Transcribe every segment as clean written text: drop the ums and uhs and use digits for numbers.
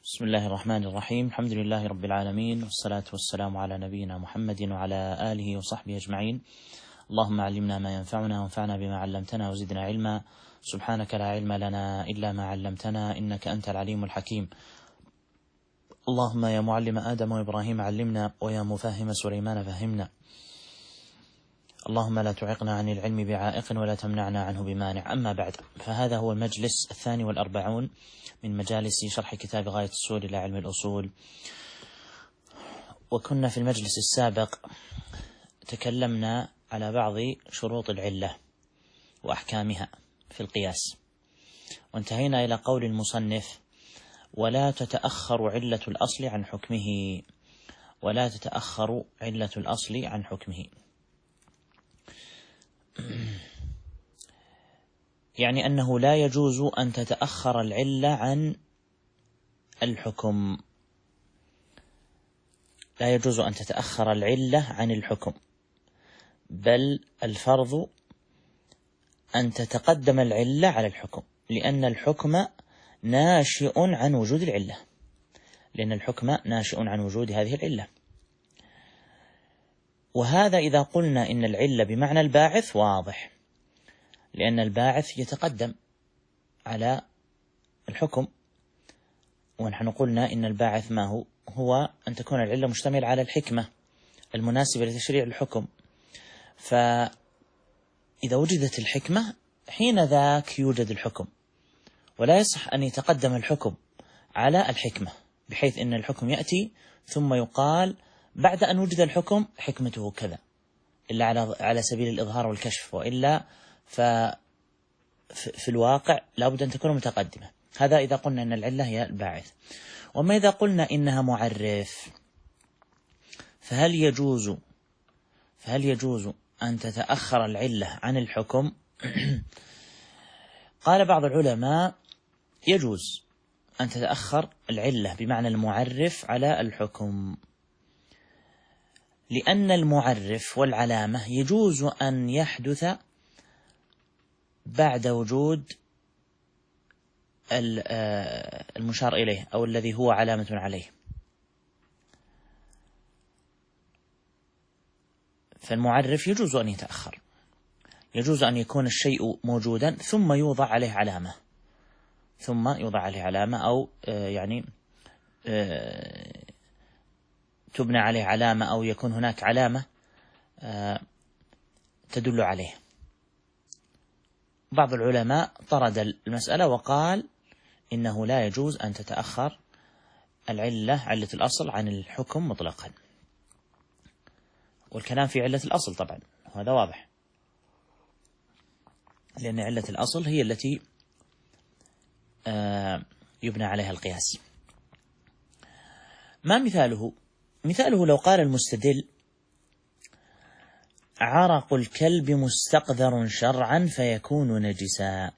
بسم الله الرحمن الرحيم. الحمد لله رب العالمين، والصلاة والسلام على نبينا محمد وعلى آله وصحبه أجمعين. اللهم علمنا ما ينفعنا وانفعنا بما علمتنا وزدنا علما. سبحانك لا علم لنا إلا ما علمتنا إنك أنت العليم الحكيم. اللهم يا معلم آدم وإبراهيم علمنا، ويا مفهم سليمان فهمنا. اللهم لا تعقنا عن العلم بعائق ولا تمنعنا عنه بمانع. أما بعد، فهذا هو المجلس 42 من مجالس شرح كتاب غاية الصول إلى علم الأصول. وكنا في المجلس السابق تكلمنا على بعض شروط العلة وأحكامها في القياس، وانتهينا إلى قول المصنف: ولا تتأخر علة الأصل عن حكمه. ولا تتأخر علة الأصل عن حكمه، يعني أنه لا يجوز أن تتأخر العلة عن الحكم. لا يجوز أن تتأخر العلة عن الحكم، بل الفرض أن تتقدم العلة على الحكم، لأن الحكم ناشئ عن وجود العلة، لأن الحكم ناشئ عن وجود هذه العلة. وهذا إذا قلنا إن العلة بمعنى الباعث واضح، لأن الباعث يتقدم على الحكم، ونحن قلنا إن الباعث ما هو أن تكون العلة مشتملة على الحكمة المناسبة لتشريع الحكم. فإذا وجدت الحكمة حين ذاك يوجد الحكم، ولا يصح أن يتقدم الحكم على الحكمة، بحيث أن الحكم يأتي ثم يقال بعد أن وجد الحكم حكمته كذا، إلا على سبيل الإظهار والكشف، وإلا في الواقع لابد أن تكون متقدمة. هذا إذا قلنا أن العلة هي الباعث. وما إذا قلنا إنها معرف، فهل يجوز أن تتأخر العلة عن الحكم؟ قال بعض العلماء: يجوز أن تتأخر العلة بمعنى المعرف على الحكم، لأن المعرف والعلامة يجوز أن يحدث بعد وجود المشار إليه أو الذي هو علامة عليه. فالمعرف يجوز أن يتأخر، يجوز أن يكون الشيء موجودا ثم يوضع عليه علامة، أو يعني تبنى عليه علامة، أو يكون هناك علامة تدل عليه. بعض العلماء طرد المسألة وقال إنه لا يجوز أن تتأخر علة الأصل عن الحكم مطلقا، والكلام في علة الأصل طبعا، هذا واضح، لأن علة الأصل هي التي يبنى عليها القياس. ما مثاله؟ مثاله لو قال المستدل: عرق الكلب مستقذر شرعا فيكون نجسا.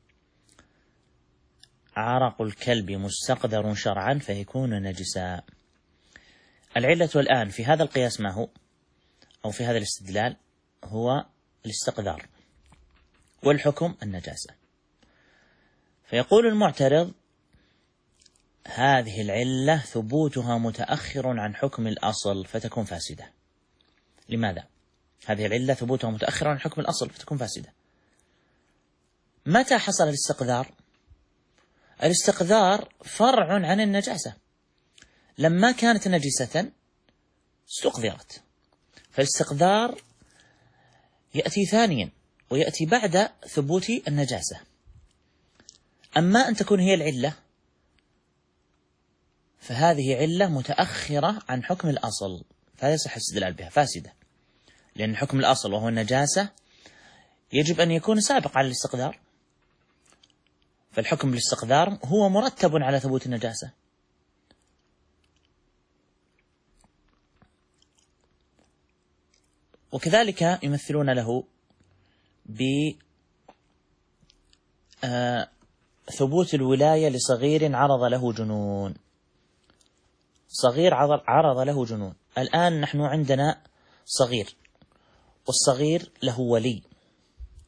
عرق الكلب مستقذر شرعا فيكون نجسا. العلة الآن في هذا القياس ما هو، أو في هذا الاستدلال، هو الاستقذار، والحكم النجاسة. فيقول المعترض: هذه العلة ثبوتها متأخر عن حكم الأصل فتكون فاسدة. لماذا؟ هذه العلة ثبوتها متأخر عن حكم الأصل فتكون فاسدة. متى حصل الاستقذار؟ الاستقذار فرع عن النجاسة، لما كانت نجسة استقذرت، فالاستقذار يأتي ثانيا ويأتي بعد ثبوت النجاسة. أما أن تكون هي العلة فهذه علة متأخرة عن حكم الأصل، فلا يصح الاستدلال بها، فاسدة، لأن حكم الأصل وهو النجاسة يجب أن يكون سابق على الاستقذار، فالحكم بالاستقذار هو مرتب على ثبوت النجاسة. وكذلك يمثلون له بثبوت الولاية لصغير عرض له جنون. صغير عرض له جنون. الآن نحن عندنا صغير، والصغير له ولي.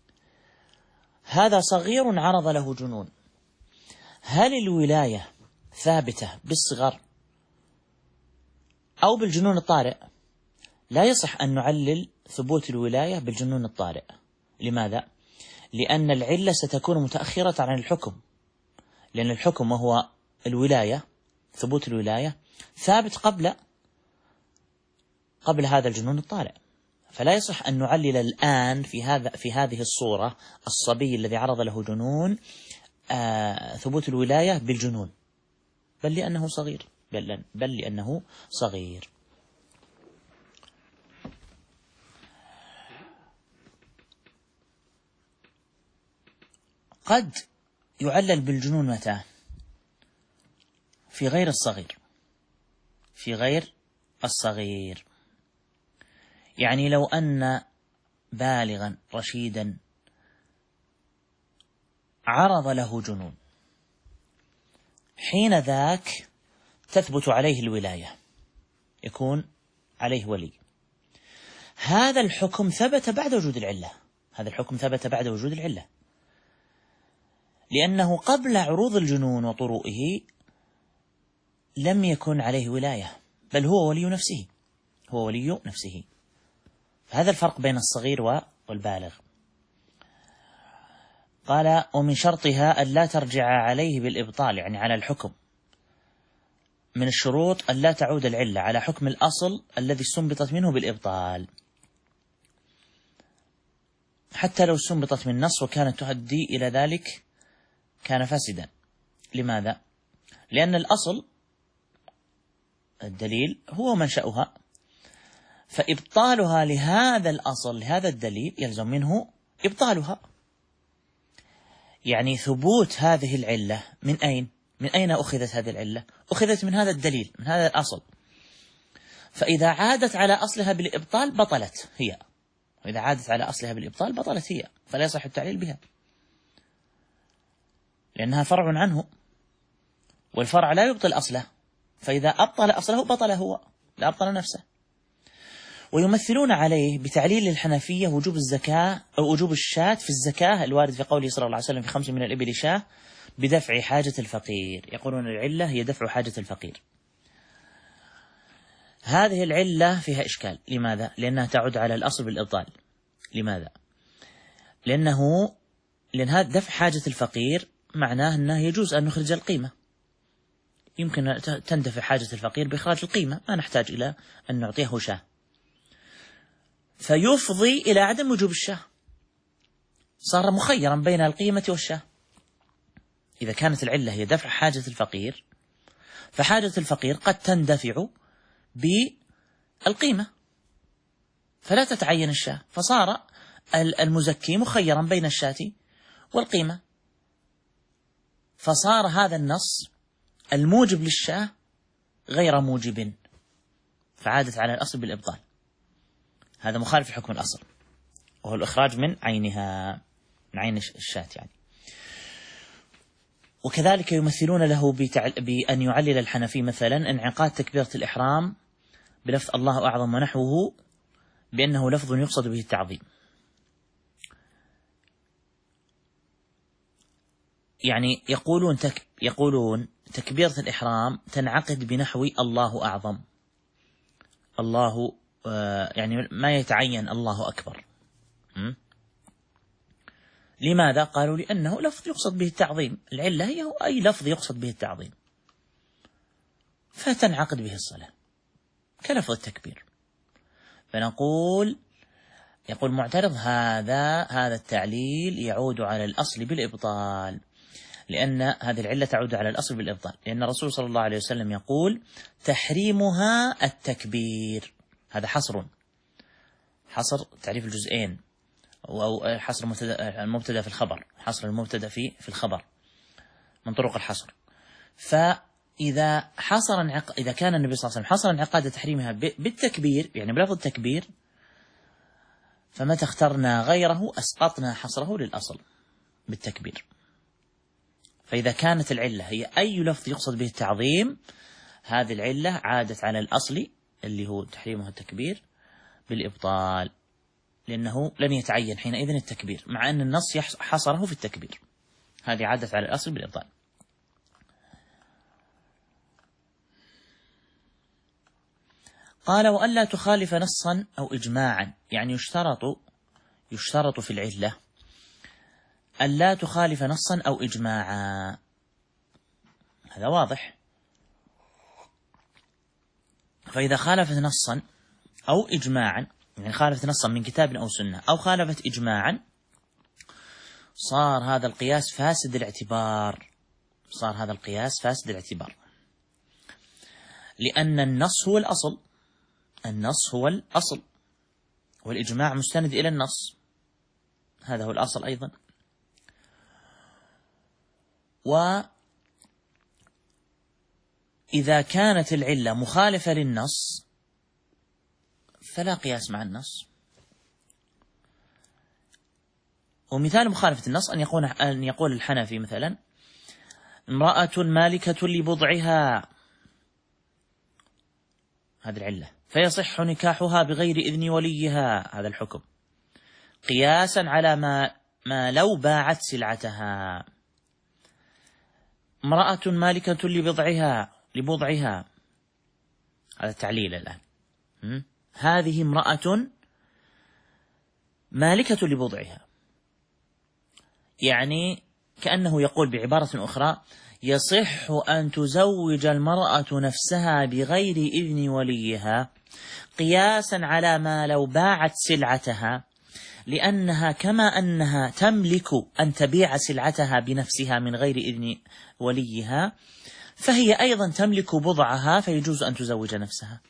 هذا صغير عرض له جنون، هل الولاية ثابتة بالصغر أو بالجنون الطارئ، لا يصح أن نعلل ثبوت الولاية بالجنون الطارئ. لماذا؟ لأن العلة ستكون متأخرة عن الحكم، لأن الحكم وهو الولاية، ثبوت الولاية ثابت قبل هذا الجنون الطارئ، فلا يصح أن نعلل الآن في هذه الصورة الصبي الذي عرض له جنون ثبوت الولاية بالجنون، بل لأنه صغير، بل لأنه صغير. قد يعلل بالجنون متى؟ في غير الصغير، في غير الصغير. يعني لو أن بالغا رشيدا عرض له جنون، حين ذاك تثبت عليه الولاية، يكون عليه ولي. هذا الحكم ثبت بعد وجود العلة، هذا الحكم ثبت بعد وجود العلة، لأنه قبل عروض الجنون وطروئه لم يكن عليه ولاية، بل هو ولي نفسه، هو ولي نفسه. هذا الفرق بين الصغير والبالغ. قال: ومن شرطها ألا ترجع عليه بالإبطال، يعني على الحكم. من الشروط ألا تعود العلة على حكم الأصل الذي استنبطت منه بالإبطال، حتى لو استنبطت من نص وكانت تؤدي إلى ذلك كان فاسدا. لماذا؟ لأن الأصل الدليل هو منشأها، فإبطالها لهذا الأصل لهذا الدليل يلزم منه إبطالها. يعني ثبوت هذه العلة من أين؟ من أين أخذت هذه العلة؟ أخذت من هذا الدليل، من هذا الأصل، فإذا عادت على أصلها بالإبطال بطلت هي، وإذا عادت على أصلها بالإبطال بطلت هي، فلا يصح التعليل بها، لأنها فرع عنه، والفرع لا يبطل أصله، فإذا أبطل أصله بطل هو، لا أبطل نفسه. ويمثلون عليه بتعليل الحنفية وجوب الزكاة أو وجوب الشاة في الزكاة الوارد في قوله صلى الله عليه وسلم: في 5 من الإبل شاة، بدفع حاجة الفقير. يقولون العلة هي دفع حاجة الفقير. هذه العلة فيها إشكال. لماذا؟ لأنها تعود على الأصل بالإبطال. لماذا؟ لأن هذا دفع حاجة الفقير معناه أنه يجوز أن نخرج القيمة، يمكن أن تندفع حاجة الفقير بإخراج القيمة، ما نحتاج إلى أن نعطيه شاة، فيفضي إلى عدم وجوب الشاة، صار مخيرا بين القيمة والشاة. إذا كانت العلة هي دفع حاجة الفقير، فحاجة الفقير قد تندفع بالقيمة فلا تتعين الشاة، فصار المزكي مخيرا بين الشاة والقيمة، فصار هذا النص الموجب للشاة غير موجب، فعادت على الأصل بالإبطال. هذا مخالف لحكم الأصل، وهو الإخراج من عينها، من عين الشاة يعني. وكذلك يمثلون له بأن يعلل الحنفي مثلا انعقاد تكبيرة الإحرام بلفظ الله أعظم ونحوه بأنه لفظ يقصد به التعظيم. يعني يقولون تكبيرة الإحرام تنعقد بنحو الله أعظم، الله يعني ما يتعين الله أكبر. لماذا؟ قالوا لأنه لفظ يقصد به التعظيم، العلة هي أي لفظ يقصد به التعظيم فتنعقد به الصلاة كلفظ التكبير. فنقول يقول معترض هذا التعليل يعود على الأصل بالإبطال، لأن هذه العلة تعود على الأصل بالإبطال، لأن الرسول صلى الله عليه وسلم يقول تحريمها التكبير. هذا حصر تعريف الجزئين، أو حصر المبتدأ في الخبر، حصر المبتدأ في الخبر من طرق الحصر. فإذا إذا كان النبي صلى الله عليه وسلم حصر انعقاد تحريمها بالتكبير، يعني بلفظ التكبير، فمتى اخترنا غيره أسقطنا حصره للأصل بالتكبير. فإذا كانت العلة هي أي لفظ يقصد به التعظيم، هذه العلة عادت على الأصل اللي هو تحريمه التكبير بالإبطال، لأنه لم يتعين حينئذ التكبير، مع أن النص حصره في التكبير. هذه عادت على الأصل بالإبطال. قال وألا تخالف نصا أو إجماعا، يعني يشترط في العلة ألا تخالف نصا أو إجماعا، هذا واضح. فإذا خالفت نصا أو إجماعا، يعني خالفت نصا من كتاب أو سنة أو خالفت إجماعا، صار هذا القياس فاسد الاعتبار، لأن النص هو الأصل، والإجماع مستند إلى النص، هذا هو الأصل أيضا. وإذا كانت العلة مخالفة للنص فلا قياس مع النص. ومثال مخالفة النص أن يقول الحنفي مثلا: امرأة مالكة لبضعها، هذه العلة، فيصح نكاحها بغير إذن وليها، هذا الحكم، قياسا على ما لو باعت سلعتها. امرأة مالكة لبضعها، هذا تعليل الآن. هذه امرأة مالكة لبضعها، يعني كأنه يقول بعبارة أخرى: يصح أن تزوج المرأة نفسها بغير إذن وليها قياسا على ما لو باعت سلعتها، لأنها كما أنها تملك أن تبيع سلعتها بنفسها من غير إذن وليها، فهي أيضا تملك بضعها، فيجوز أن تزوج نفسها.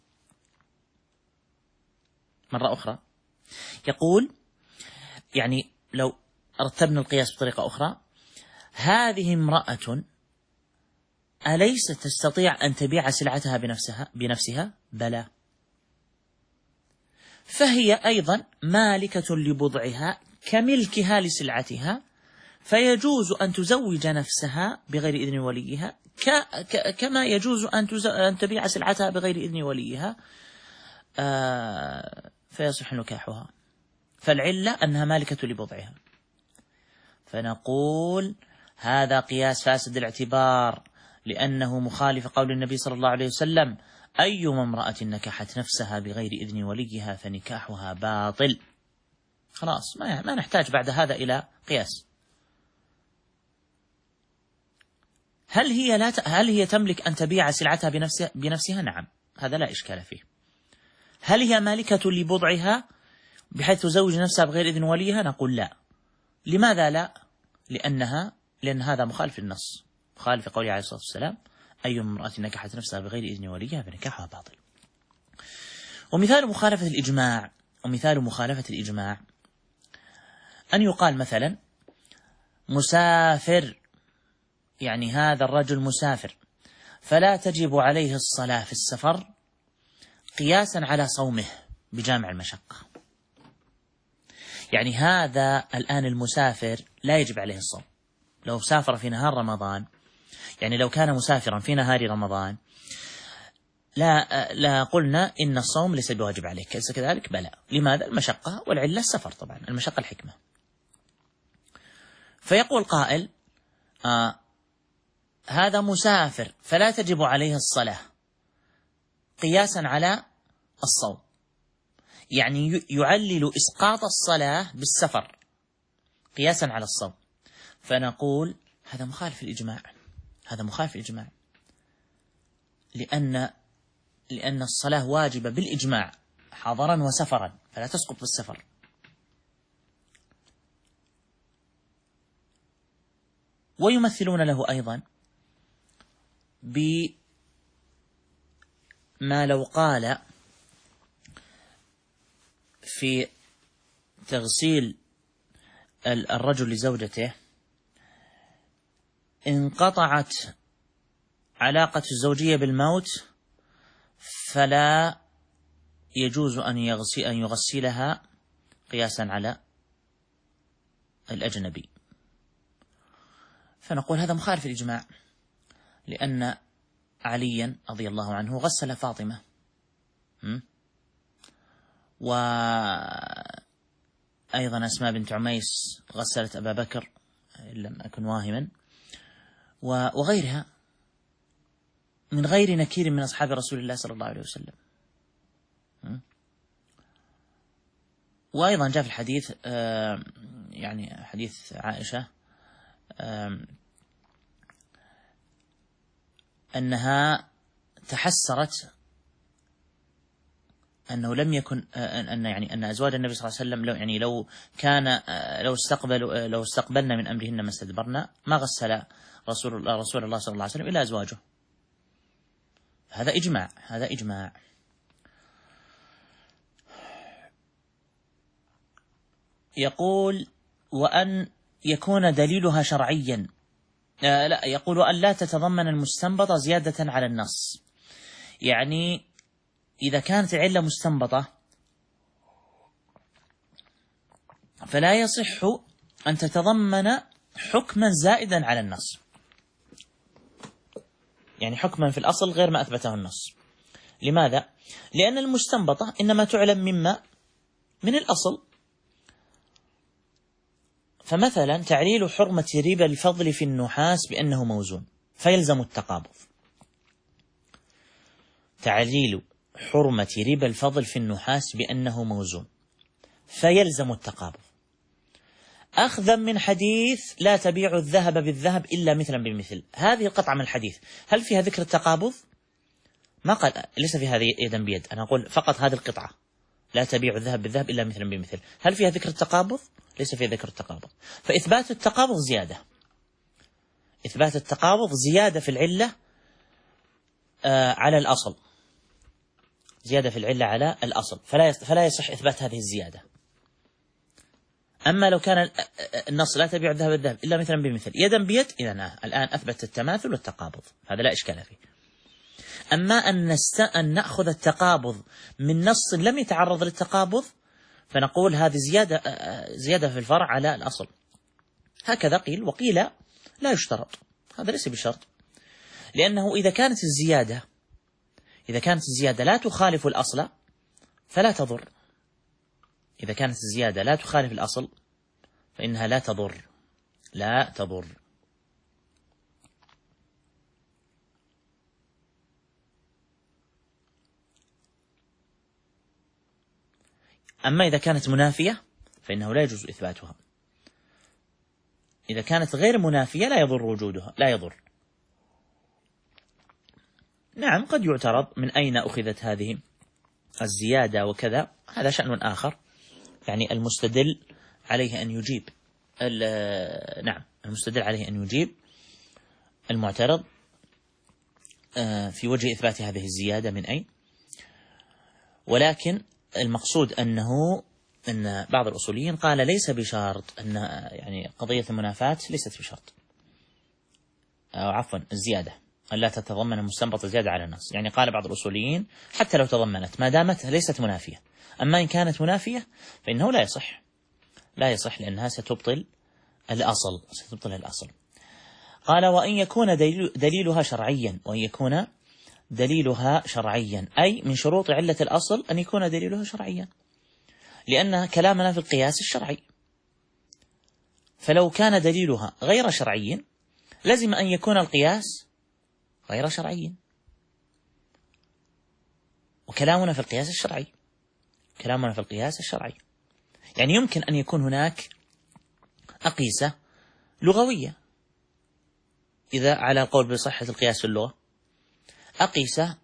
مرة أخرى يقول، يعني لو رتبنا القياس بطريقة أخرى: هذه امرأة أليست تستطيع أن تبيع سلعتها بنفسها؟ بلى، فهي أيضا مالكة لبضعها كملكها لسلعتها، فيجوز أن تزوج نفسها بغير إذن وليها كما يجوز أن تبيع سلعتها بغير إذن وليها، فيصح نكاحها. فالعلة أنها مالكة لبضعها. فنقول هذا قياس فاسد الاعتبار، لأنه مخالف قول النبي صلى الله عليه وسلم: أيما امرأة نكحت نفسها بغير إذن وليها فنكاحها باطل. خلاص ما نحتاج بعد هذا إلى قياس. هل هي تملك أن تبيع سلعتها بنفسها؟ نعم، هذا لا إشكال فيه. هل هي مالكة لبضعها بحيث تزوج نفسها بغير إذن وليها؟ نقول لا. لماذا لا؟ لأن هذا مخالف للنص، مخالف قوله عليه الصلاة والسلام: أي امرأة نكحت نفسها بغير إذن وليها فنكاحها باطل. ومثال مخالفة الإجماع أن يقال مثلا: مسافر، يعني هذا الرجل مسافر، فلا تجب عليه الصلاة في السفر قياسا على صومه بجامع المشقة. يعني هذا الآن المسافر لا يجب عليه الصوم لو سافر في نهار رمضان، يعني لو كان مسافرا في نهار رمضان لا قلنا إن الصوم ليس بواجب عليك، ليس كذلك؟ بلى. لماذا؟ المشقة، والعلة السفر، طبعا المشقة الحكمة. فيقول قائل: هذا مسافر فلا تجب عليه الصلاة قياسا على الصوم، يعني يعلل إسقاط الصلاة بالسفر قياسا على الصوم. فنقول هذا مخالف الإجماع، لأن الصلاة واجبة بالإجماع حضرا وسفرا، فلا تسقط بالسفر. ويمثلون له أيضا بما لو قال في تغسيل الرجل لزوجته: انقطعت علاقة الزوجية بالموت فلا يجوز أن يغسلها قياسا على الأجنبي. فنقول هذا مخالف الإجماع، لأن عليا رضي الله عنه غسل فاطمة، وأيضا أسماء بنت عميس غسلت أبا بكر إن لم أكن واهما، وغيرها من غير نكير من أصحاب رسول الله صلى الله عليه وسلم. وأيضا جاء في الحديث يعني حديث عائشة أنها تحسرت أنه لم يكن أن أزواج النبي صلى الله عليه وسلم لو استقبلنا من أمرهن ما استدبرنا ما غسل رسول الله صلى الله عليه وسلم إلا أزواجه. هذا إجماع. يقول وأن يكون دليلها شرعيا، لا، يقول وأن لا تتضمن المستنبطة زيادة على النص. يعني إذا كانت العلة مستنبطة فلا يصح أن تتضمن حكما زائدا على النص، يعني حكما في الأصل غير ما أثبته النص. لماذا؟ لأن المستنبطة إنما تعلم من الأصل. فمثلا تعليل حرمة ربا الفضل في النحاس بأنه موزون فيلزم التقابض. تعليل حرمة ربا الفضل في النحاس بأنه موزون فيلزم التقابض، أخذا من حديث لا تبيع الذهب بالذهب إلا مثلا بمثل. هذه القطعة من الحديث هل فيها ذكر التقابض؟ ما قال، ليس في هذه يدا بيد، أنا أقول فقط هذه القطعة لا تبيع الذهب بالذهب إلا مثلا بمثل، هل فيها ذكر التقابض؟ ليس فيها ذكر التقابض. فإثبات التقابض زيادة، إثبات التقابض زيادة في العلة على الأصل، زيادة في العلة على الأصل، فلا يصح إثبات هذه الزيادة. أما لو كان النص لا تبيع الذهب بالذهب إلا مثلا بمثل يدا بيد، إذن الآن أثبت التماثل والتقابض، هذا لا إشكال فيه. أما أن نأخذ التقابض من نص لم يتعرض للتقابض فنقول هذه زيادة في الفرع على الأصل، هكذا قيل. وقيل لا يشترط، هذا ليس بشرط، لأنه إذا كانت الزيادة لا تخالف الأصل فلا تضر. إذا كانت الزيادة لا تخالف الأصل فإنها لا تضر. أما إذا كانت منافية فإنه لا يجوز إثباتها. إذا كانت غير منافية لا يضر وجودها، لا يضر. نعم، قد يعترض من أين أخذت هذه الزيادة وكذا، هذا شأن آخر، يعني المستدل عليه أن يجيب المستدل عليه أن يجيب المعترض في وجه إثبات هذه الزيادة من أين. ولكن المقصود أن بعض الأصوليين قال ليس بشرط، أن يعني قضية المنافاة ليست بشرط، أو عفوا الزيادة أن لا تتضمن المستنبط زيادة على النص. يعني قال بعض الأصوليين حتى لو تضمنت ما دامت ليست منافية، أما إن كانت منافية فإنه لا يصح لأنها ستبطل الأصل. قال وأن يكون دليلها شرعيا، أي من شروط علة الأصل أن يكون دليلها شرعيا، لأن كلامنا في القياس الشرعي، فلو كان دليلها غير شرعي لازم أن يكون القياس غير شرعي. وكلامنا في القياس الشرعي، يعني يمكن أن يكون هناك أقيسة لغوية، إذا على القول بصحة القياس في اللغة، أقيسة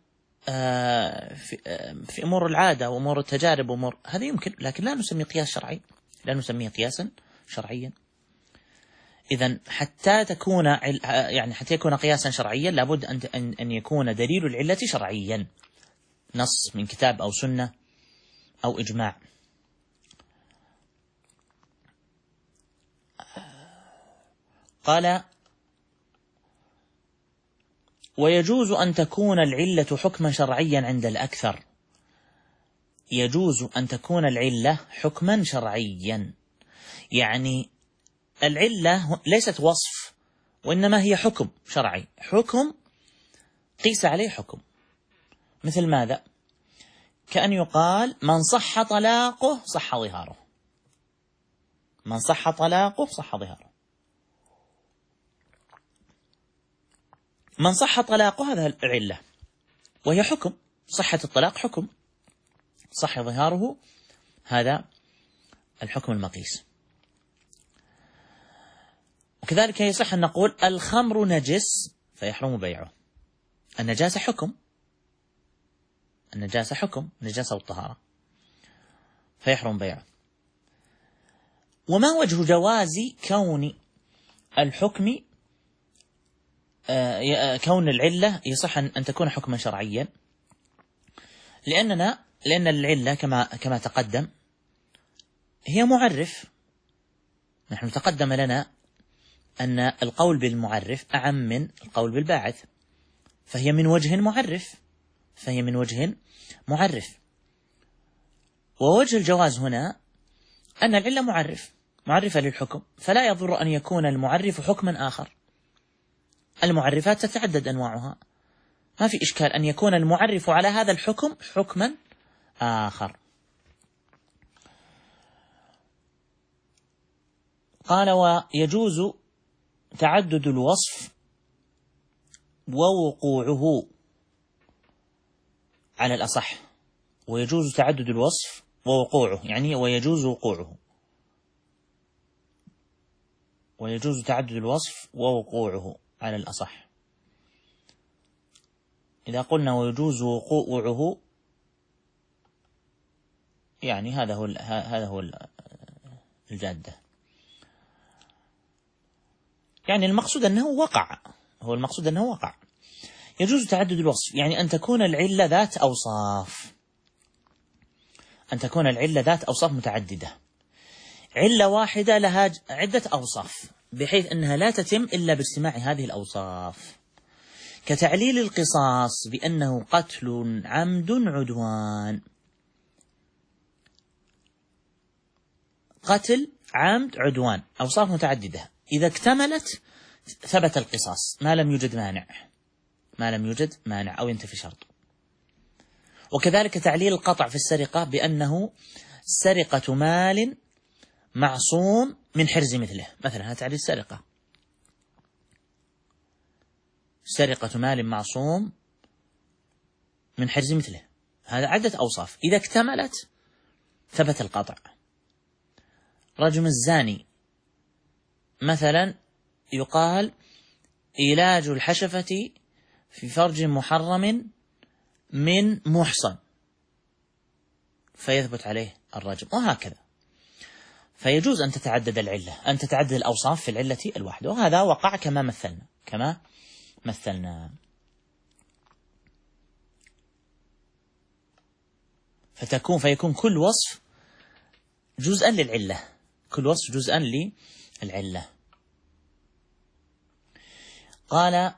في أمور العادة وأمور التجارب هذا يمكن، لكن لا نسميه قياس شرعي، لا نسميه قياسا شرعيا. إذن حتى يكون قياسا شرعيا لابد أن يكون دليل العلة شرعيا، نص من كتاب أو سنة أو إجماع. قال ويجوز أن تكون العلة حكما شرعيا عند الأكثر. يجوز أن تكون العلة حكما شرعيا، يعني العلة ليست وصف وإنما هي حكم شرعي، حكم قيس عليه حكم. مثل ماذا؟ كأن يقال من صح طلاقه صح ظهاره، من صح طلاقه صح ظهاره. من صح طلاقه هذا العلة، وهي حكم، صحة الطلاق حكم. صح ظهاره، هذا الحكم المقيس. وكذلك يصح أن نقول الخمر نجس فيحرم بيعه. النجاسة حكم، النجاسة حكم، النجاسة والطهارة، فيحرم بيعه. وما وجه جواز كون الحكم كون العلة يصح أن تكون حكما شرعيا؟ لأن العلة كما تقدم هي معرف. نحن تقدم لنا أن القول بالمعرف أعم من القول بالباعث، فهي من وجه معرف، فهي من وجه معرف. ووجه الجواز هنا أن العلة معرفة للحكم، فلا يضر أن يكون المعرف حكما آخر. المعرفات تتعدد أنواعها، ما في إشكال أن يكون المعرف على هذا الحكم حكما آخر. قال ويجوز تعدد الوصف ووقوعه على الأصح. ويجوز تعدد الوصف ووقوعه، يعني ويجوز وقوعه، ويجوز تعدد الوصف ووقوعه على الأصح. إذا قلنا ويجوز وقوعه يعني هذا هو الجادة، يعني المقصود أنه وقع، هو المقصود أنه وقع. يجوز تعدد الوصف يعني أن تكون العلة ذات أوصاف، أن تكون العلة ذات أوصاف متعددة. علة واحدة لها عدة أوصاف بحيث أنها لا تتم إلا باجتماع هذه الأوصاف، كتعليل القصاص بأنه قتل عمد عدوان. قتل عمد عدوان أوصاف متعددة، إذا اكتملت ثبت القصاص ما لم يوجد مانع، ما لم يوجد مانع أو ينتفي شرط. وكذلك تعليل القطع في السرقة بأنه سرقة مال معصوم من حرز مثله، مثلا هذا تعليل السرقة، سرقة مال معصوم من حرز مثله، هذا عدة أوصاف إذا اكتملت ثبت القطع. رجم الزاني مثلا يقال علاج الحشفة في فرج محرم من محصن فيثبت عليه الرجم، وهكذا. فيجوز أن تتعدد العلة، أن تتعدد الأوصاف في العلة الواحدة، وهذا وقع كما مثلنا. فيكون كل وصف جزءا للعلة، كل وصف جزءا للعلة. قال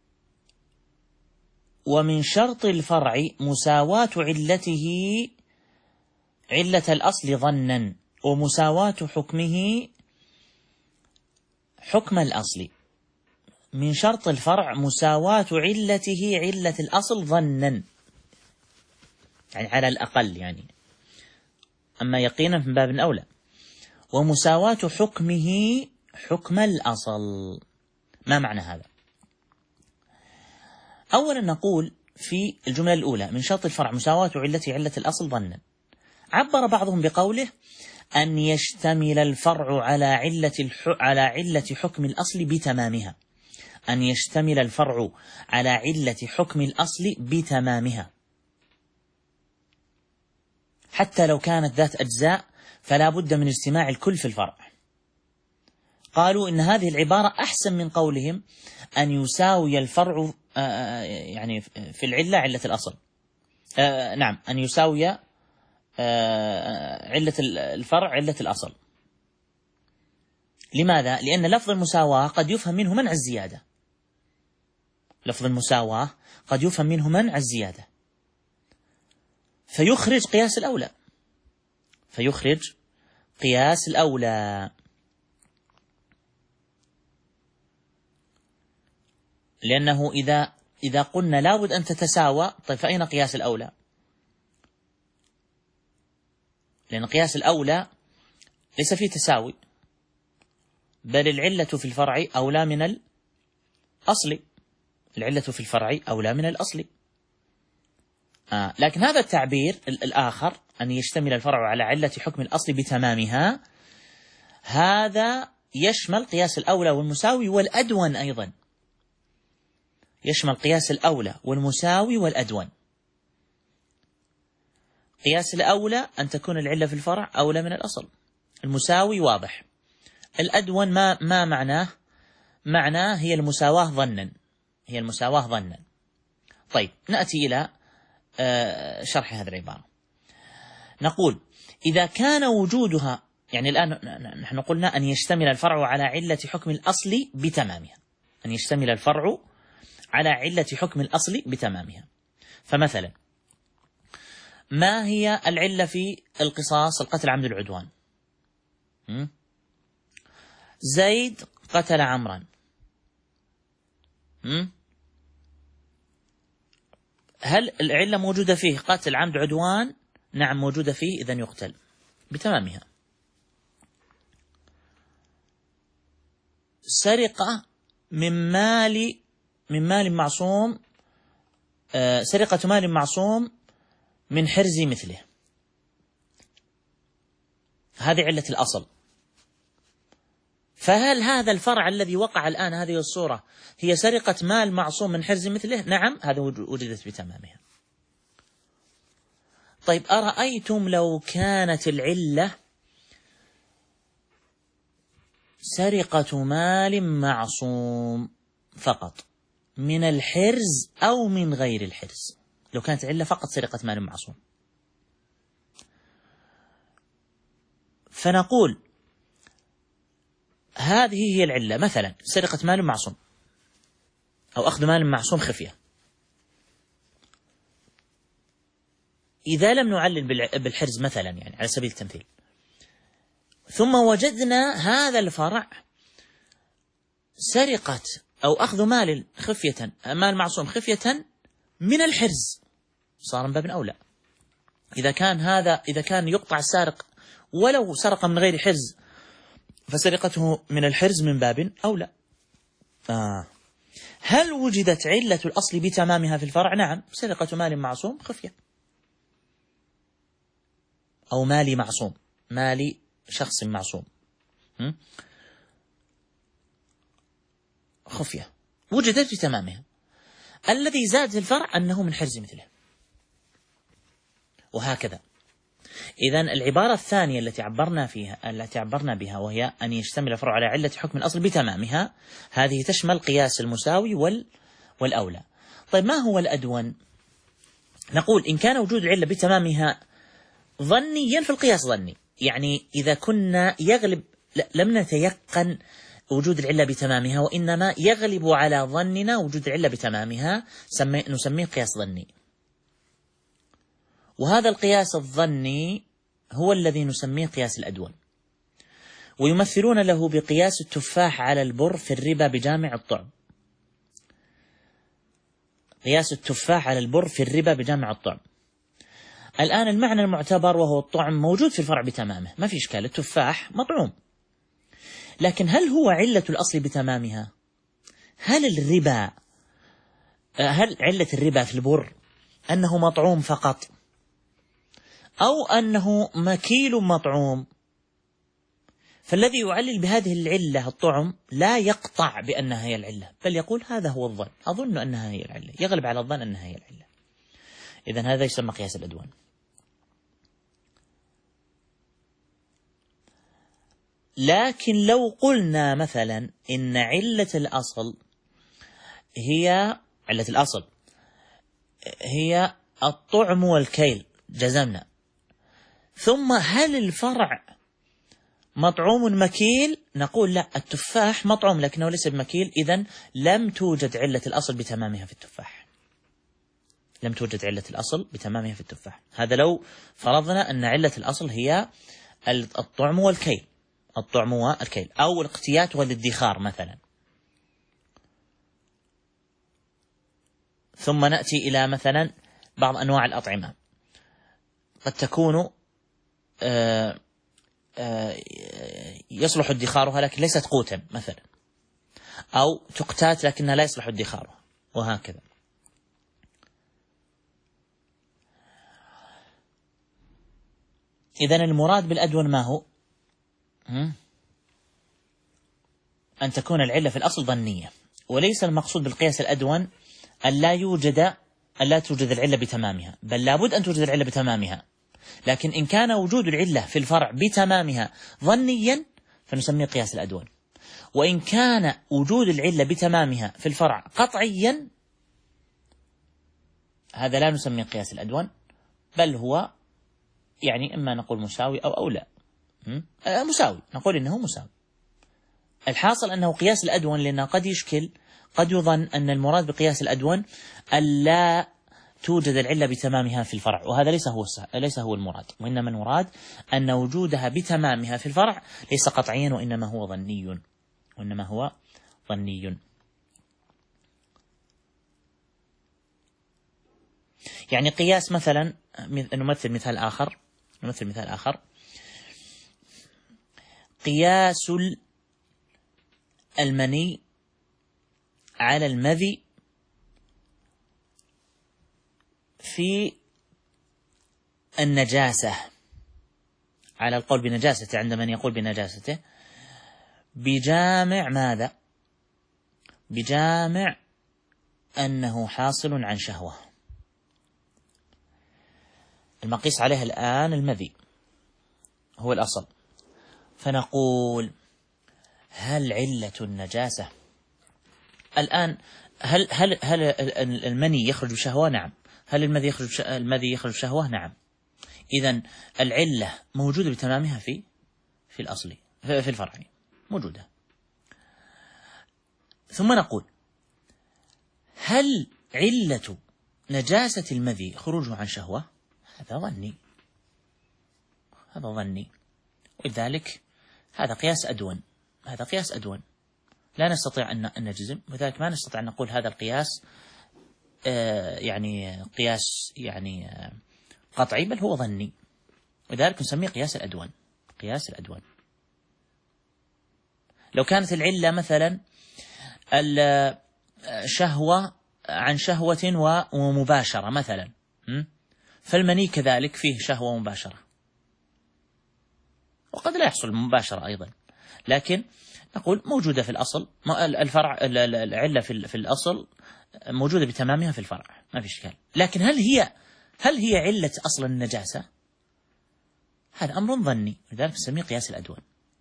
ومن شرط الفرع مساواة علته علة الأصل ظنا، ومساواة حكمه حكم الأصل. من شرط الفرع مساواة علته علة الأصل ظنا، يعني على الأقل يعني، أما يقينا من باب أولى. ومساواة حكمه حكم الأصل. ما معنى هذا؟ أولا نقول في الجملة الأولى من شرط الفرع مساواة علته علة الأصل ظنا، عبر بعضهم بقوله أن يشتمل الفرع على علة حكم الأصل بتمامها، أن يشتمل الفرع على علة حكم الأصل بتمامها، حتى لو كانت ذات أجزاء فلا بد من اجتماع الكل في الفرع. قالوا إن هذه العبارة أحسن من قولهم أن يساوي الفرع يعني في العلة علة الأصل، نعم أن يساوي علة الفرع علة الأصل. لماذا؟ لأن لفظ المساواة قد يفهم منه منع الزيادة، لفظ المساواة قد يفهم منه منع الزيادة، فيخرج قياس الأولى، فيخرج قياس الأولى. لأنه إذا قلنا لابد أن تتساوى، طيب فأين قياس الأولى؟ لأن قياس الأولى ليس فيه تساوي، بل العلة في الفرع أولى من الأصل، العلة في الفرع أولى من الأصل. لكن هذا التعبير الآخر أن يشتمل الفرع على علة حكم الأصل بتمامها، هذا يشمل قياس الأولى والمساوي والأدون أيضا، يشمل قياس الأولى والمساوي والأدون. قياس الأولى أن تكون العلة في الفرع أولى من الأصل، المساوي واضح، الأدون ما معناه؟ معناه هي المساواة ظنا، هي المساواة ظنا. طيب نأتي إلى شرح هذه العبارة. نقول إذا كان وجودها، يعني الآن نحن قلنا أن يشتمل الفرع على علة حكم الأصل بتمامها، أن يشتمل الفرع على علة حكم الأصل بتمامها. فمثلا ما هي العلة في القصاص القتل عمد العدوان؟ زيد قتل عمرا، هل العلة موجودة فيه قتل عمد عدوان؟ نعم موجودة فيه، إذن يقتل بتمامها. سرقة من مال معصوم، سرقة مال معصوم من حرز مثله، هذه علة الأصل. فهل هذا الفرع الذي وقع الآن هذه الصورة هي سرقة مال معصوم من حرز مثله؟ نعم، هذا وجدت بتمامها. طيب أرأيتم لو كانت العلة سرقة مال معصوم فقط من الحرز أو من غير الحرز، لو كانت العلة فقط سرقة مال معصوم، فنقول هذه هي العلة، مثلا سرقة مال معصوم أو أخذ مال معصوم خفية. إذا لم نعلل بالحرز مثلا، يعني على سبيل التمثيل، ثم وجدنا هذا الفرع سرقة أو أخذ مال خفية، مال معصوم خفية من الحرز، صار من باب أولى. إذا كان يقطع السارق ولو سرق من غير حرز فسرقته من الحرز من باب أولى. هل وجدت علة الأصل بتمامها في الفرع؟ نعم، سرقة مال معصوم خفية، أو مال معصوم، مال شخص معصوم خفية، وجدت بتمامها. الذي زاد في الفرع أنه من حرز مثله، وهكذا. إذن العبارة الثانية التي عبرنا بها وهي أن يشتمل الفرع على علة حكم الأصل بتمامها، هذه تشمل قياس المساوي والأولى. طيب ما هو الأدون؟ نقول إن كان وجود العلة بتمامها ظنيا فالقياس ظني، يعني إذا كنا لم نتيقن وجود العلة بتمامها وإنما يغلب على ظننا وجود العلة بتمامها، نسميه قياس ظني. وهذا القياس الظني هو الذي نسميه قياس الأدون، ويمثلون له بقياس التفاح على البر في الربا بجامع الطعم. قياس التفاح على البر في الربا بجامع الطعم. الآن المعنى المعتبر وهو الطعم موجود في الفرع بتمامه، ما في إشكال، التفاح مطعوم، لكن هل هو علة الأصل بتمامها؟ هل علة الربا في البر أنه مطعوم فقط، أو أنه مكيل مطعوم؟ فالذي يعلل بهذه العلة الطعم لا يقطع بأنها هي العلة، بل يقول هذا هو الظن، أظن أنها هي العلة، يغلب على الظن أنها هي العلة. إذن هذا يسمى قياس الأدوان. لكن لو قلنا مثلا إن علة الأصل هي الطعم والكيل، جزمنا، ثم هل الفرع مطعوم مكيل؟ نقول لا، التفاح مطعوم لكنه ليس بمكيل، إذن لم توجد علة الأصل بتمامها في التفاح، لم توجد علة الأصل بتمامها في التفاح. هذا لو فرضنا أن علة الأصل هي الطعم والكيل، الطعم والكيل، أو الاقتيات والادخار مثلا. ثم نأتي إلى مثلا بعض أنواع الأطعمة قد تكون يصلح ادخارها لكن ليست قوتا مثلا، أو تقتات لكنها لا يصلح ادخارها، وهكذا. إذن المراد بالأدون ما هو؟ أن تكون العلة في الأصل ظنية، وليس المقصود بالقياس الأدون أن لا توجد العلة بتمامها، بل لابد أن توجد العلة بتمامها. لكن إن كان وجود العلة في الفرع بتمامها ظنيا فنسميه قياس الأدون، وإن كان وجود العلة بتمامها في الفرع قطعيا هذا لا نسميه قياس الأدون، بل هو يعني إما نقول مساوي أو لا. مساوي، نقول إنه مساوي. الحاصل أنه قياس الأدون، لأنه قد يشكل، قد يظن أن المراد بقياس الأدون ألا توجد العلة بتمامها في الفرع، وهذا ليس هو المراد، وإنما المراد أن وجودها بتمامها في الفرع ليس قطعيا وإنما هو ظني. يعني قياس مثلا، نمثل مثال آخر، قياس المني على المذي في النجاسة، على القول بنجاسته عند من يقول بنجاسته، بجامع ماذا؟ بجامع أنه حاصل عن شهوة. المقيس عليه الآن المذي هو الأصل، فنقول هل علة النجاسة الآن هل المني يخرج بشهوة؟ نعم. هل المذي يخرج بشهوة؟ نعم. إذن العلة موجودة بتمامها في الأصل، في الفرع موجودة. ثم نقول هل علة نجاسة المذي خروجه عن شهوة؟ هذا ظني، ولذلك هذا قياس أدون، لا نستطيع أن نجزم، وذلك ما نستطيع أن نقول هذا القياس يعني قياس يعني قطعي، بل هو ظني، وذلك نسميه قياس الأدون. لو كانت العلة مثلا الشهوة عن شهوة ومباشرة مثلا، فالمني كذلك فيه شهوة ومباشرة، وقد لا يحصل مباشرة أيضا، لكن نقول موجودة في الأصل، الفرع العلة في الأصل موجودة بتمامها في الفرع، ما في إشكال. لكن هل هي علة أصل النجاسة؟ هذا أمر ظني، لذلك نسميه قياس الأدون.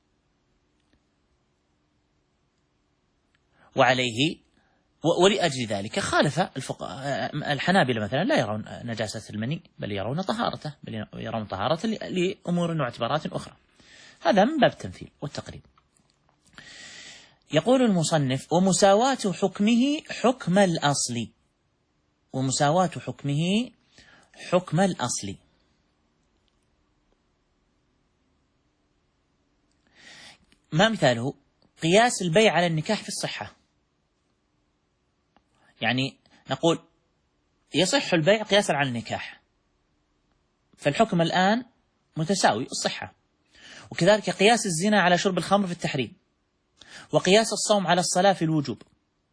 وعليه ولأجل ذلك خالف الحنابلة مثلا، لا يرون نجاسة المني بل يرون طهارته، لأمور واعتبارات أخرى. هذا من باب التمثيل والتقريب. يقول المصنف: ومساواة حكمه حكم الأصل. ما مثاله؟ قياس البيع على النكاح في الصحة. يعني نقول يصح البيع قياسا على النكاح، فالحكم الآن متساوي الصحة. وكذلك قياس الزنا على شرب الخمر في التحريم، وقياس الصوم على الصلاة في الوجوب.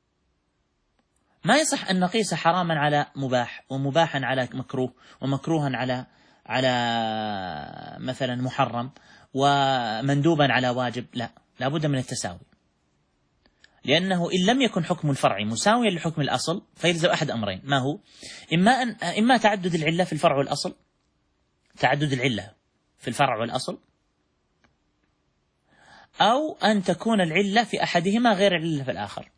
ما يصح أن نقيس حراما على مباح، ومباحا على مكروه، ومكروها على مثلا محرم، ومندوبا على واجب. لا بد من التساوي، لأنه إن لم يكن حكم الفرع مساويا لحكم الأصل فيلزم أحد أمرين، ما هو؟ إما تعدد العلة في الفرع والأصل، أو أن تكون العلة في أحدهما غير العلة في الآخر،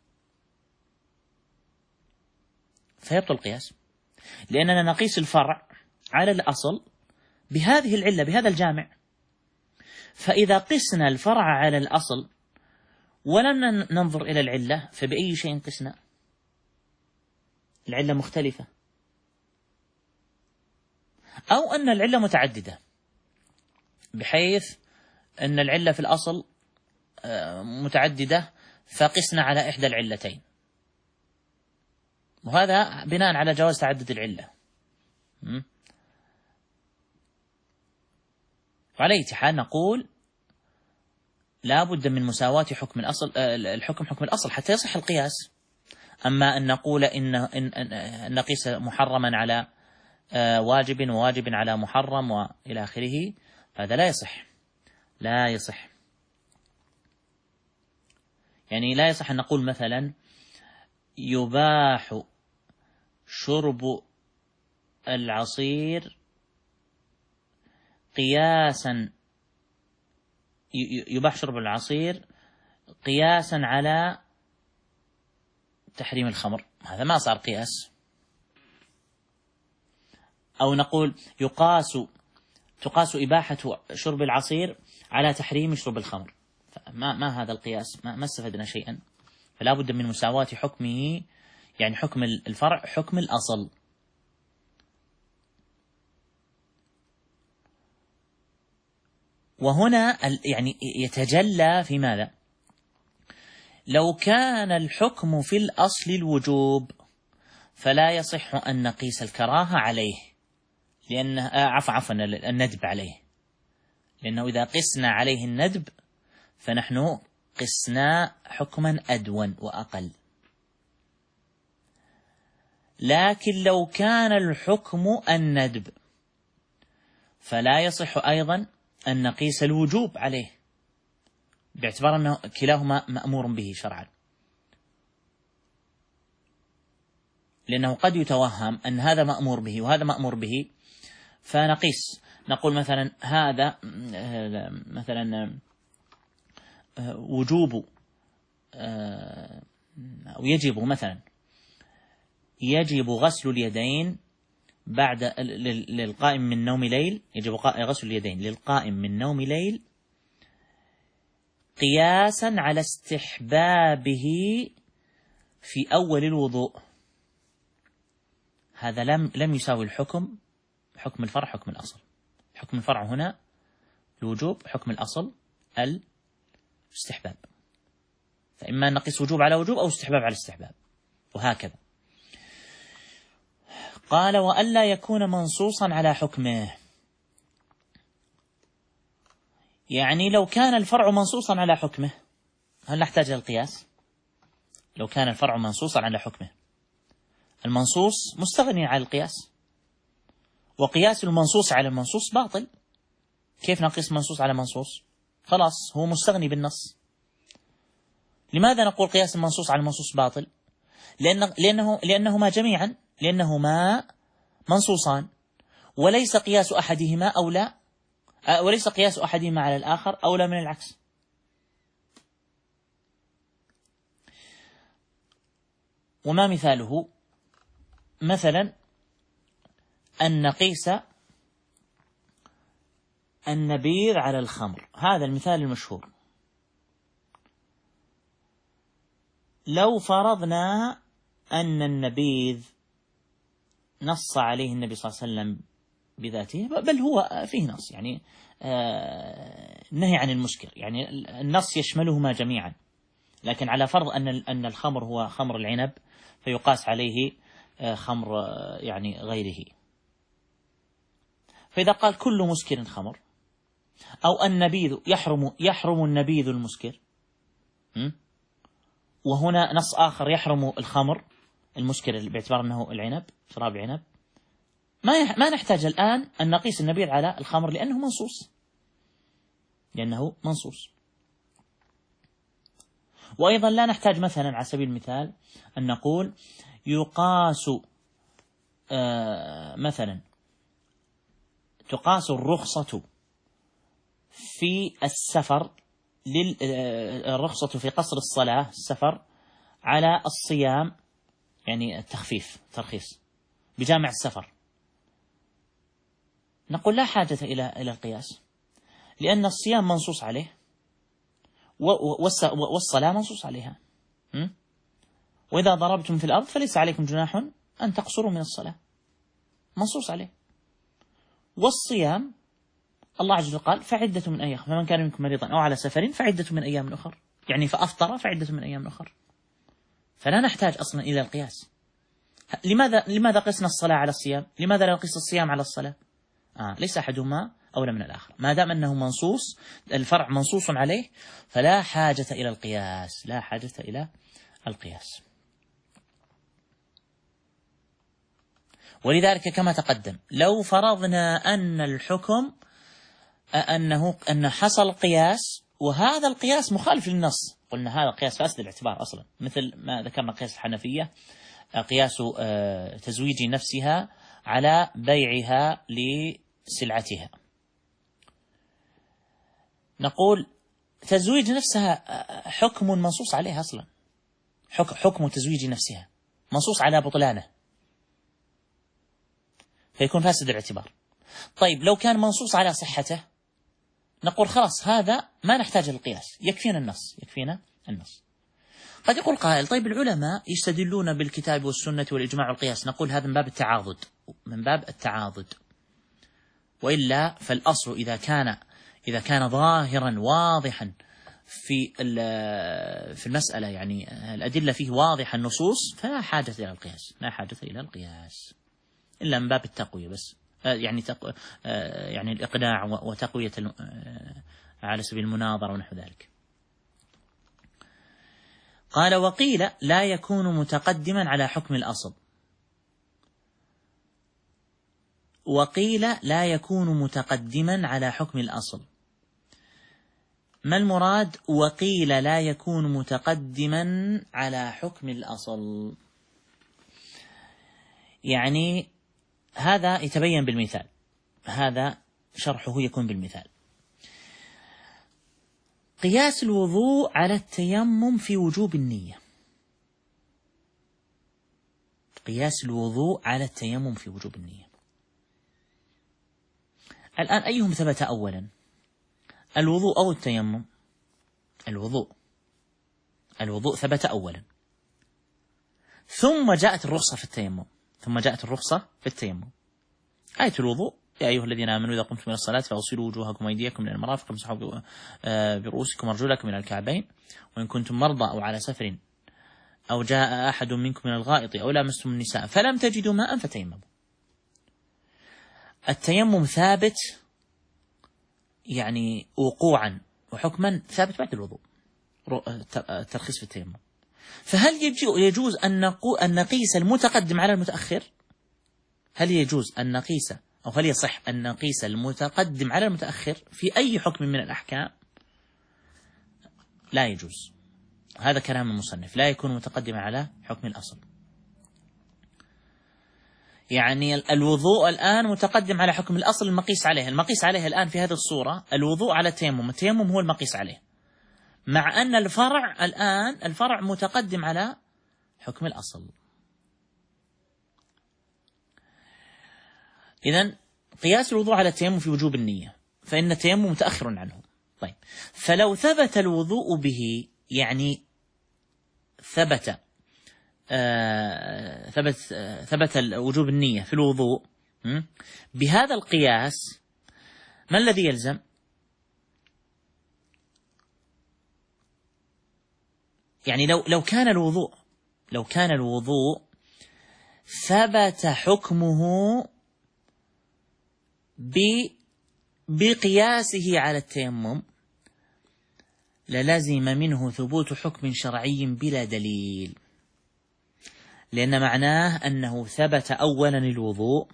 فيبطل القياس، لأننا نقيس الفرع على الأصل بهذه العلة، بهذا الجامع. فإذا قسنا الفرع على الأصل ولم ننظر إلى العلة، فبأي شيء قسنا؟ العلة مختلفة، أو أن العلة متعددة بحيث أن العلة في الأصل متعددة فقسنا على إحدى العلتين، وهذا بناء على جواز تعدد العلة. وعلى أي حال نقول لا بد من مساواة حكم الأصل حتى يصح القياس. أما أن نقول أن نقيس محرما على واجب، وواجب على محرم، وإلى آخره، هذا لا يصح، لا يصح. يعني لا يصح أن نقول مثلا يباح شرب العصير قياسا، يباح شرب العصير قياسا على تحريم الخمر، هذا ما صار قياس. أو نقول تقاس إباحة شرب العصير على تحريم شرب الخمر، ما هذا القياس، ما استفدنا شيئا. فلا بد من مساواة حكمه، يعني حكم الفرع حكم الأصل. وهنا يعني يتجلى في ماذا؟ لو كان الحكم في الأصل الوجوب فلا يصح أن نقيس الكراهة عليه، لأنه عفوا الندب عليه، لأنه إذا قسنا عليه الندب فنحن قسنا حكما أدون وأقل. لكن لو كان الحكم الندب فلا يصح أيضا أن نقيس الوجوب عليه، باعتبار أنه كلاهما مأمور به شرعا، لأنه قد يتوهم أن هذا مأمور به وهذا مأمور به، فنقيس، نقول مثلا هذا مثلا وجوب أو يجب مثلا يجب غسل اليدين بعد للقائم من نوم ليل، يجب غسل اليدين للقائم من نوم ليل قياسا على استحبابه في أول الوضوء. هذا لم يساوي الحكم، حكم الفرع حكم الأصل. حكم الفرع هنا الوجوب، حكم الأصل الاستحباب، فإما أن نقيس وجوب على وجوب أو استحباب على استحباب، وهكذا. قال وألا يكون منصوصا على حكمه، يعني لو كان الفرع منصوصا على حكمه هل نحتاج إلى القياس؟ لو كان الفرع منصوصا على حكمه، المنصوص مستغني عن القياس، وقياس المنصوص على المنصوص باطل. كيف نقيس منصوص على منصوص؟ خلاص هو مستغني بالنص. لماذا نقول قياس المنصوص على المنصوص باطل؟ لأنهما جميعا، لأنهما منصوصان، وليس قياس أحدهما أولى، وليس قياس أحدهما على الآخر أولى من العكس. وما مثاله؟ مثلا أن نقيس النبيذ على الخمر، هذا المثال المشهور. لو فرضنا أن النبيذ نص عليه النبي صلى الله عليه وسلم بذاته، بل هو فيه نص، يعني نهي عن المسكر، يعني النص يشملهما جميعا، لكن على فرض أن الخمر هو خمر العنب فيقاس عليه خمر يعني غيره. فإذا قال كل مسكر خمر، أو النبيذ يحرم النبيذ المسكر، وهنا نص آخر يحرم الخمر المسكر باعتبار أنه العنب، شراب عنب، ما نحتاج الآن أن نقيس النبيذ على الخمر لأنه منصوص. وأيضا لا نحتاج مثلا على سبيل المثال أن نقول يقاس مثلا تقاس الرخصة في السفر، الرخصة في قصر الصلاة السفر على الصيام، يعني التخفيف ترخيص بجامع السفر. نقول لا حاجة إلى القياس، لأن الصيام منصوص عليه والصلاة منصوص عليها. وإذا ضربتم في الأرض فليس عليكم جناح أن تقصروا من الصلاة، منصوص عليه. والصيام الله عز وجل قال فعدة من أيام، فمن كان منكم مريضا أو على سفر فعدة من أيام أخر، يعني فأفطر فعدة من أيام أخر. فلا نحتاج أصلا إلى القياس. لماذا قسنا الصلاة على الصيام؟ لماذا لا نقيس الصيام على الصلاة؟ ليس أحدهما أولى من الآخر، ما دام أنه منصوص، الفرع منصوص عليه، فلا حاجة إلى القياس، لا حاجة إلى القياس. ولذلك كما تقدم، لو فرضنا أن الحكم أن حصل قياس وهذا القياس مخالف للنص، قلنا هذا قياس فاسد الاعتبار أصلا، مثل ما ذكرنا قياس الحنفية، قياس تزويج نفسها على بيعها لسلعتها. نقول تزويج نفسها حكم منصوص عليه أصلا، حكم تزويج نفسها منصوص على بطلانه، فيكون فاسد الاعتبار. طيب لو كان منصوص على صحته نقول خلاص هذا ما نحتاج للقياس، يكفينا النص. قد يقول قائل طيب العلماء يستدلون بالكتاب والسنة والإجماع والقياس، نقول هذا من باب التعاضد، وإلا فالأصل إذا كان ظاهرا واضحا في المسألة، يعني الأدلة فيه واضحة النصوص، فلا حاجة إلى القياس إلا من باب التقوية بس، يعني الإقناع وتقوية على سبيل المناظرة ونحو ذلك. قال وقيل لا يكون متقدما على حكم الأصل. ما المراد وقيل لا يكون متقدما على حكم الأصل؟ يعني هذا يتبين بالمثال، هذا شرحه يكون بالمثال. قياس الوضوء على التيمم في وجوب النية. الآن أيهم ثبت أولا، الوضوء أو التيمم؟ الوضوء ثبت أولا، ثم جاءت الرخصة في التيمم. آية الوضوء يا أيها الذين آمنوا إذا قمتم إلى الصلاة فاغسلوا وجوهكم وأيديكم إلى المرافق وامسحوا برؤوسكم وأرجلكم إلى الكعبين وإن كنتم مرضى أو على سفر أو جاء أحد منكم من الغائط أو لامستم النساء فلم تجدوا ماء فتيمموا. التيمم ثابت يعني وقوعا وحكما ثابت بعد الوضوء، الترخيص في التيمم. فهل يجوز أن نقيس المتقدم على المتأخر؟ هل يصح أن نقيس المتقدم على المتأخر في أي حكم من الأحكام؟ لا يجوز. هذا كلام المصنف، لا يكون متقدما على حكم الأصل. يعني الوضوء الآن متقدم على حكم الأصل المقيس عليه الآن في هذه الصورة الوضوء على التيمم هو المقيس عليه، مع أن الفرع متقدم على حكم الأصل. إذن قياس الوضوء على التيمم في وجوب النية، فإن التيمم متأخر عنه. طيب فلو ثبت الوضوء به، يعني ثبت وجوب النية في الوضوء بهذا القياس، ما الذي يلزم؟ يعني لو كان الوضوء ثبت حكمه بقياسه على التيمم للزم منه ثبوت حكم شرعي بلا دليل، لأن معناه أنه ثبت أولا الوضوء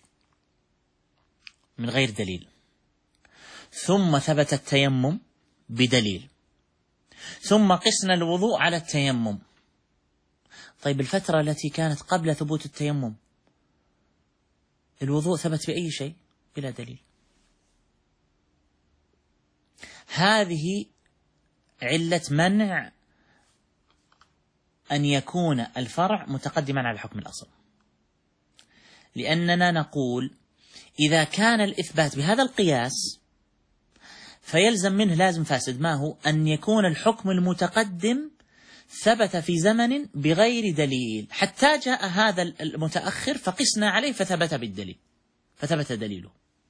من غير دليل، ثم ثبت التيمم بدليل، ثم قسنا الوضوء على التيمم. طيب الفترة التي كانت قبل ثبوت التيمم الوضوء ثبت بأي شيء؟ بلا دليل. هذه علة منع أن يكون الفرع متقدما على حكم الأصل، لأننا نقول إذا كان الإثبات بهذا القياس فيلزم منه لازم فاسد، ما هو؟ أن يكون الحكم المتقدم ثبت في زمن بغير دليل حتى جاء هذا المتأخر فقسنا عليه فثبت بالدليل، فثبت دليله.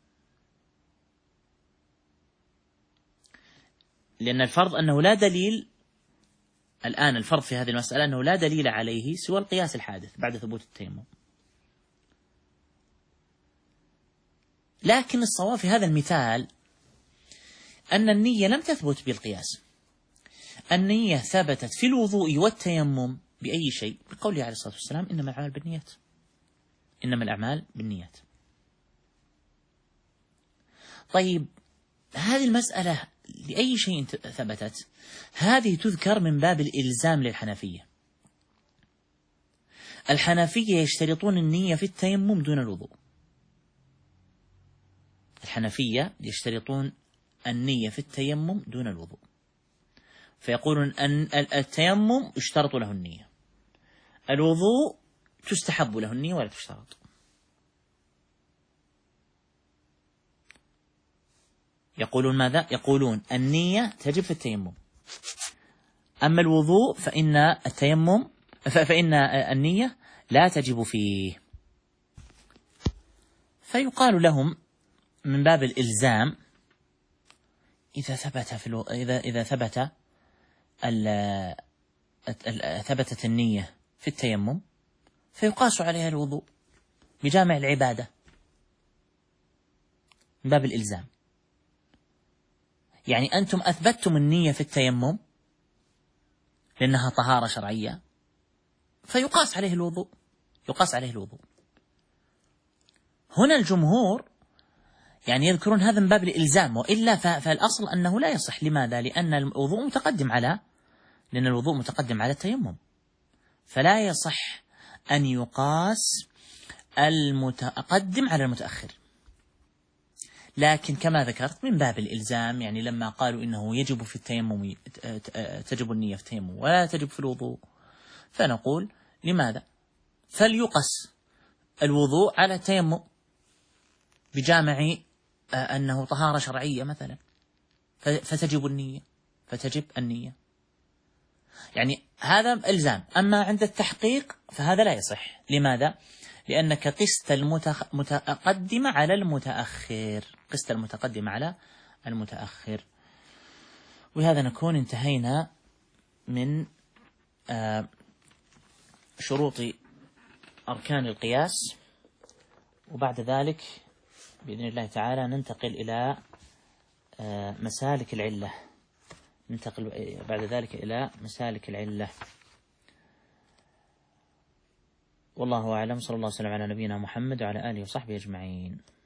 لأن الفرض أنه لا دليل الآن، الفرض في هذه المسألة أنه لا دليل عليه سوى القياس الحادث بعد ثبوت التيمم. لكن الصواب في هذا المثال أن النية لم تثبت بالقياس، النية ثبتت في الوضوء والتيمم بأي شيء؟ بقوله عليه الصلاة والسلام إنما الأعمال بالنيات. طيب هذه المسألة لأي شيء ثبتت هذه تذكر من باب الإلزام للحنفية. الحنفية يشترطون النية في التيمم دون الوضوء. الحنفية يشترطون النية في التيمم دون الوضوء، فيقولون أن التيمم يشترط له النية، الوضوء تستحب له النية ولا تشترط. يقولون ماذا؟ يقولون النية تجب في التيمم، أما الوضوء فإن النية لا تجب فيه. فيقال لهم من باب الإلزام إذا ثبتت النية في التيمم فيقاس عليها الوضوء بجامع العبادة من باب الإلزام. يعني أنتم أثبتتم النية في التيمم لأنها طهارة شرعية، فيقاس عليه الوضوء، يقاس عليه الوضوء. هنا الجمهور يعني يذكرون هذا من باب الإلزام، وإلا فالأصل أنه لا يصح. لماذا؟ لأن الوضوء متقدم على التيمم، فلا يصح أن يقاس المتقدم على المتأخر. لكن كما ذكرت من باب الإلزام، يعني لما قالوا إنه يجب في التيمم تجب النية في التيمم ولا تجب في الوضوء، فنقول لماذا؟ فليقس الوضوء على التيمم بجامع أنه طهارة شرعية مثلا، فتجب النية. يعني هذا إلزام. أما عند التحقيق فهذا لا يصح. لماذا؟ لأنك قست المتقدم على المتأخر. وهذا نكون انتهينا من شروط أركان القياس، وبعد ذلك بإذن الله تعالى ننتقل إلى مسالك العلة. والله أعلم. صلى الله وسلم على نبينا محمد وعلى آله وصحبه أجمعين.